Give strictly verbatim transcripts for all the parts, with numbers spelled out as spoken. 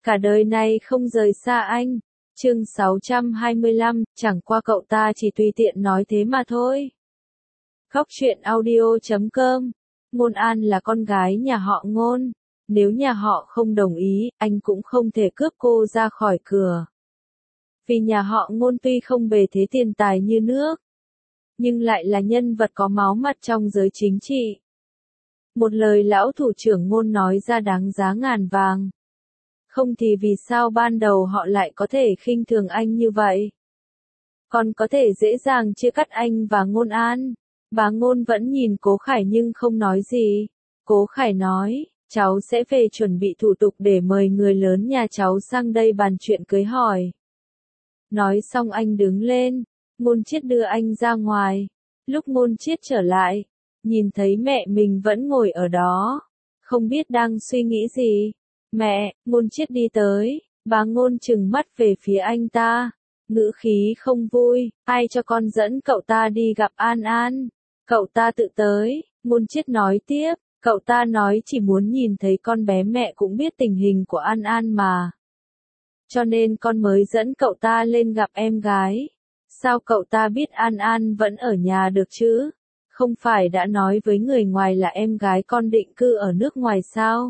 cả đời này không rời xa anh. Chương sáu trăm hai mươi lăm, chẳng qua cậu ta chỉ tùy tiện nói thế mà thôi. Góc truyện audio chấm com. Ngôn An là con gái nhà họ Ngôn. Nếu nhà họ không đồng ý, anh cũng không thể cướp cô ra khỏi cửa. Vì nhà họ Ngôn tuy không bề thế tiền tài như nước, nhưng lại là nhân vật có máu mặt trong giới chính trị. Một lời lão thủ trưởng Ngôn nói ra đáng giá ngàn vàng. Không thì vì sao ban đầu họ lại có thể khinh thường anh như vậy? Còn có thể dễ dàng chia cắt anh và Ngôn An. Bà Ngôn vẫn nhìn Cố Khải nhưng không nói gì. Cố Khải nói, cháu sẽ về chuẩn bị thủ tục để mời người lớn nhà cháu sang đây bàn chuyện cưới hỏi. Nói xong anh đứng lên, Ngôn Chiết đưa anh ra ngoài. Lúc Ngôn Chiết trở lại, nhìn thấy mẹ mình vẫn ngồi ở đó, không biết đang suy nghĩ gì. Mẹ, Ngôn Chiết đi tới, bà Ngôn trừng mắt về phía anh ta, ngữ khí không vui, ai cho con dẫn cậu ta đi gặp An An? Cậu ta tự tới, Ngôn Chiết nói tiếp, cậu ta nói chỉ muốn nhìn thấy con bé, mẹ cũng biết tình hình của An An mà. Cho nên con mới dẫn cậu ta lên gặp em gái. Sao cậu ta biết An An vẫn ở nhà được chứ? Không phải đã nói với người ngoài là em gái con định cư ở nước ngoài sao?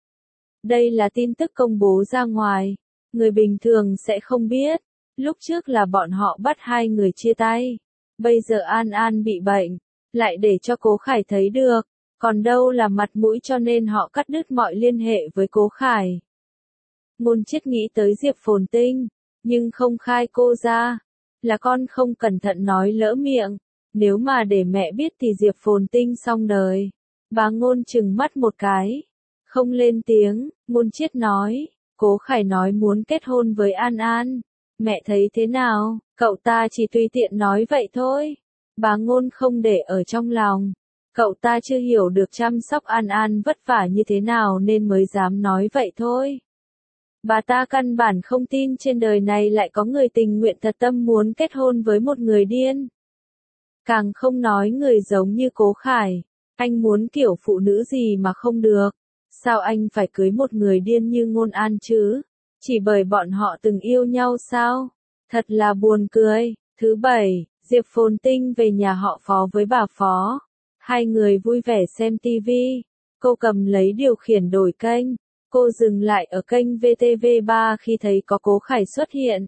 Đây là tin tức công bố ra ngoài, người bình thường sẽ không biết. Lúc trước là bọn họ bắt hai người chia tay. Bây giờ An An bị bệnh, lại để cho Cố Khải thấy được. Còn đâu là mặt mũi, cho nên họ cắt đứt mọi liên hệ với Cố Khải. Ngôn Chiết nghĩ tới Diệp Phồn Tinh, nhưng không khai cô ra. Là con không cẩn thận nói lỡ miệng. Nếu mà để mẹ biết thì Diệp Phồn Tinh xong đời. Bà Ngôn trừng mắt một cái, không lên tiếng. Ngôn Chiết nói, Cố Khải nói muốn kết hôn với An An. Mẹ thấy thế nào? Cậu ta chỉ tùy tiện nói vậy thôi. Bà Ngôn không để ở trong lòng. Cậu ta chưa hiểu được chăm sóc An An vất vả như thế nào nên mới dám nói vậy thôi. Bà ta căn bản không tin trên đời này lại có người tình nguyện thật tâm muốn kết hôn với một người điên. Càng không nói người giống như Cố Khải. Anh muốn kiểu phụ nữ gì mà không được? Sao anh phải cưới một người điên như Ngôn An chứ? Chỉ bởi bọn họ từng yêu nhau sao? Thật là buồn cười. Thứ bảy, Diệp Phồn Tinh về nhà họ Phó với bà Phó. Hai người vui vẻ xem tivi. Cô cầm lấy điều khiển đổi kênh. Cô dừng lại ở kênh vê tê vê ba khi thấy có Cố Khải xuất hiện.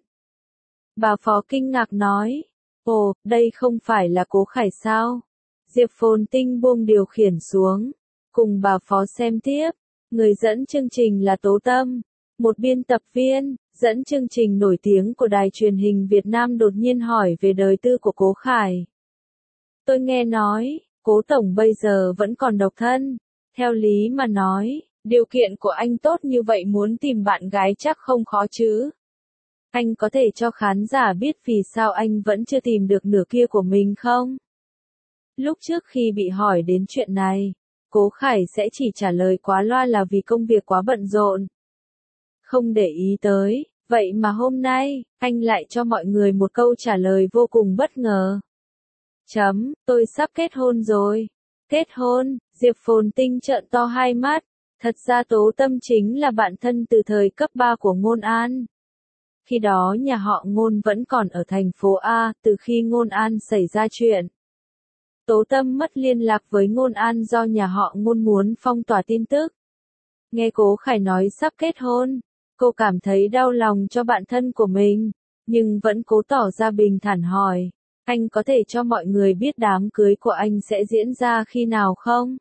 Bà Phó kinh ngạc nói, ồ, đây không phải là Cố Khải sao? Diệp Phồn Tinh buông điều khiển xuống, cùng bà Phó xem tiếp. Người dẫn chương trình là Tố Tâm, một biên tập viên, dẫn chương trình nổi tiếng của đài truyền hình Việt Nam đột nhiên hỏi về đời tư của Cố Khải. Tôi nghe nói, Cố Tổng bây giờ vẫn còn độc thân. Theo lý mà nói, điều kiện của anh tốt như vậy muốn tìm bạn gái chắc không khó chứ. Anh có thể cho khán giả biết vì sao anh vẫn chưa tìm được nửa kia của mình không? Lúc trước khi bị hỏi đến chuyện này, Cố Khải sẽ chỉ trả lời quá loa là vì công việc quá bận rộn. Không để ý tới, vậy mà hôm nay, anh lại cho mọi người một câu trả lời vô cùng bất ngờ. Chấm, tôi sắp kết hôn rồi. Kết hôn? Diệp Phồn Tinh trợn to hai mắt. Thật ra Tố Tâm chính là bạn thân từ thời cấp ba của Ngôn An. Khi đó nhà họ Ngôn vẫn còn ở thành phố A, từ khi Ngôn An xảy ra chuyện. Tố Tâm mất liên lạc với Ngôn An do nhà họ Ngôn muốn phong tỏa tin tức. Nghe Cố Khải nói sắp kết hôn, cô cảm thấy đau lòng cho bạn thân của mình, nhưng vẫn cố tỏ ra bình thản hỏi, anh có thể cho mọi người biết đám cưới của anh sẽ diễn ra khi nào không?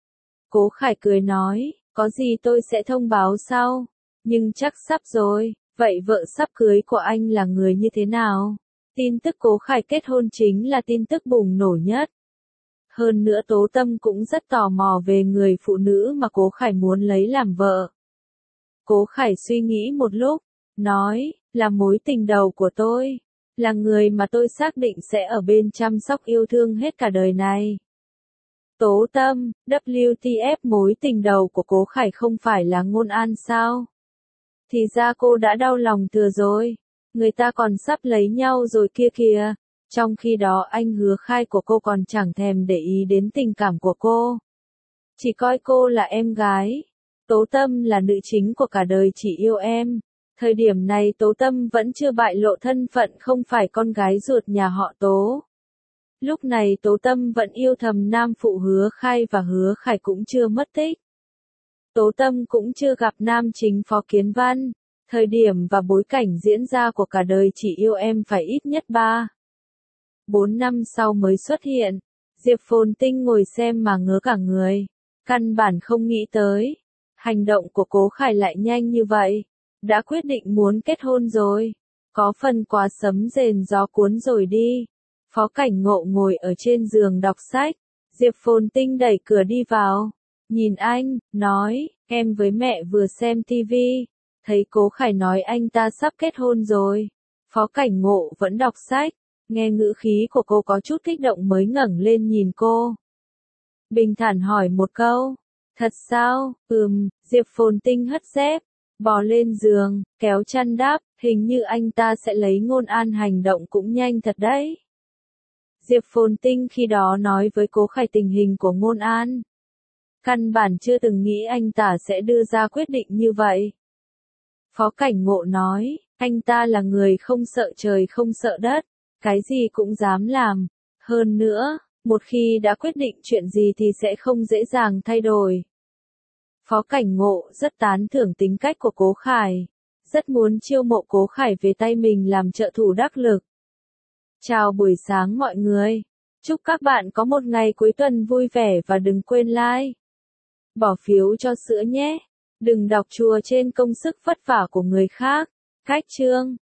Cố Khải cười nói, có gì tôi sẽ thông báo sau, nhưng chắc sắp rồi. Vậy vợ sắp cưới của anh là người như thế nào? Tin tức Cố Khải kết hôn chính là tin tức bùng nổ nhất. Hơn nữa Tố Tâm cũng rất tò mò về người phụ nữ mà Cố Khải muốn lấy làm vợ. Cố Khải suy nghĩ một lúc, nói, là mối tình đầu của tôi, là người mà tôi xác định sẽ ở bên chăm sóc yêu thương hết cả đời này. Tố Tâm, vê kép tê ép mối tình đầu của Cố Khải không phải là Ngôn An sao? Thì ra cô đã đau lòng thừa rồi. Người ta còn sắp lấy nhau rồi kia kìa. Trong khi đó anh Hứa Khai của cô còn chẳng thèm để ý đến tình cảm của cô. Chỉ coi cô là em gái. Tố Tâm là nữ chính của Cả Đời Chỉ Yêu Em. Thời điểm này Tố Tâm vẫn chưa bại lộ thân phận không phải con gái ruột nhà họ Tố. Lúc này Tố Tâm vẫn yêu thầm nam phụ Hứa Khai và Hứa Khải cũng chưa mất tích. Tố Tâm cũng chưa gặp nam chính Phó Kiến Văn. Thời điểm và bối cảnh diễn ra của Cả Đời Chỉ Yêu Em phải ít nhất ba, bốn năm sau mới xuất hiện. Diệp Phồn Tinh ngồi xem mà ngớ cả người. Căn bản không nghĩ tới. Hành động của Cố Khải lại nhanh như vậy. Đã quyết định muốn kết hôn rồi. Có phần quá sấm rền gió cuốn rồi đi. Phó Cảnh Ngộ ngồi ở trên giường đọc sách. Diệp Phồn Tinh đẩy cửa đi vào. Nhìn anh, nói, em với mẹ vừa xem tivi. Thấy Cố Khải nói anh ta sắp kết hôn rồi. Phó Cảnh Ngộ vẫn đọc sách. Nghe ngữ khí của cô có chút kích động mới ngẩng lên nhìn cô. Bình thản hỏi một câu. Thật sao? Ừm, Diệp Phồn Tinh hất dép. Bò lên giường, kéo chăn đáp, hình như anh ta sẽ lấy Ngôn An hành động cũng nhanh thật đấy. Diệp Phồn Tinh khi đó nói với Cố Khải tình hình của Ngôn An. Căn bản chưa từng nghĩ anh ta sẽ đưa ra quyết định như vậy. Phó Cảnh Ngộ nói, anh ta là người không sợ trời không sợ đất, cái gì cũng dám làm. Hơn nữa, một khi đã quyết định chuyện gì thì sẽ không dễ dàng thay đổi. Phó Cảnh Ngộ rất tán thưởng tính cách của Cố Khải, rất muốn chiêu mộ Cố Khải về tay mình làm trợ thủ đắc lực. Chào buổi sáng mọi người. Chúc các bạn có một ngày cuối tuần vui vẻ và đừng quên like, bỏ phiếu cho sữa nhé. Đừng đọc chùa trên công sức vất vả của người khác. Cách chương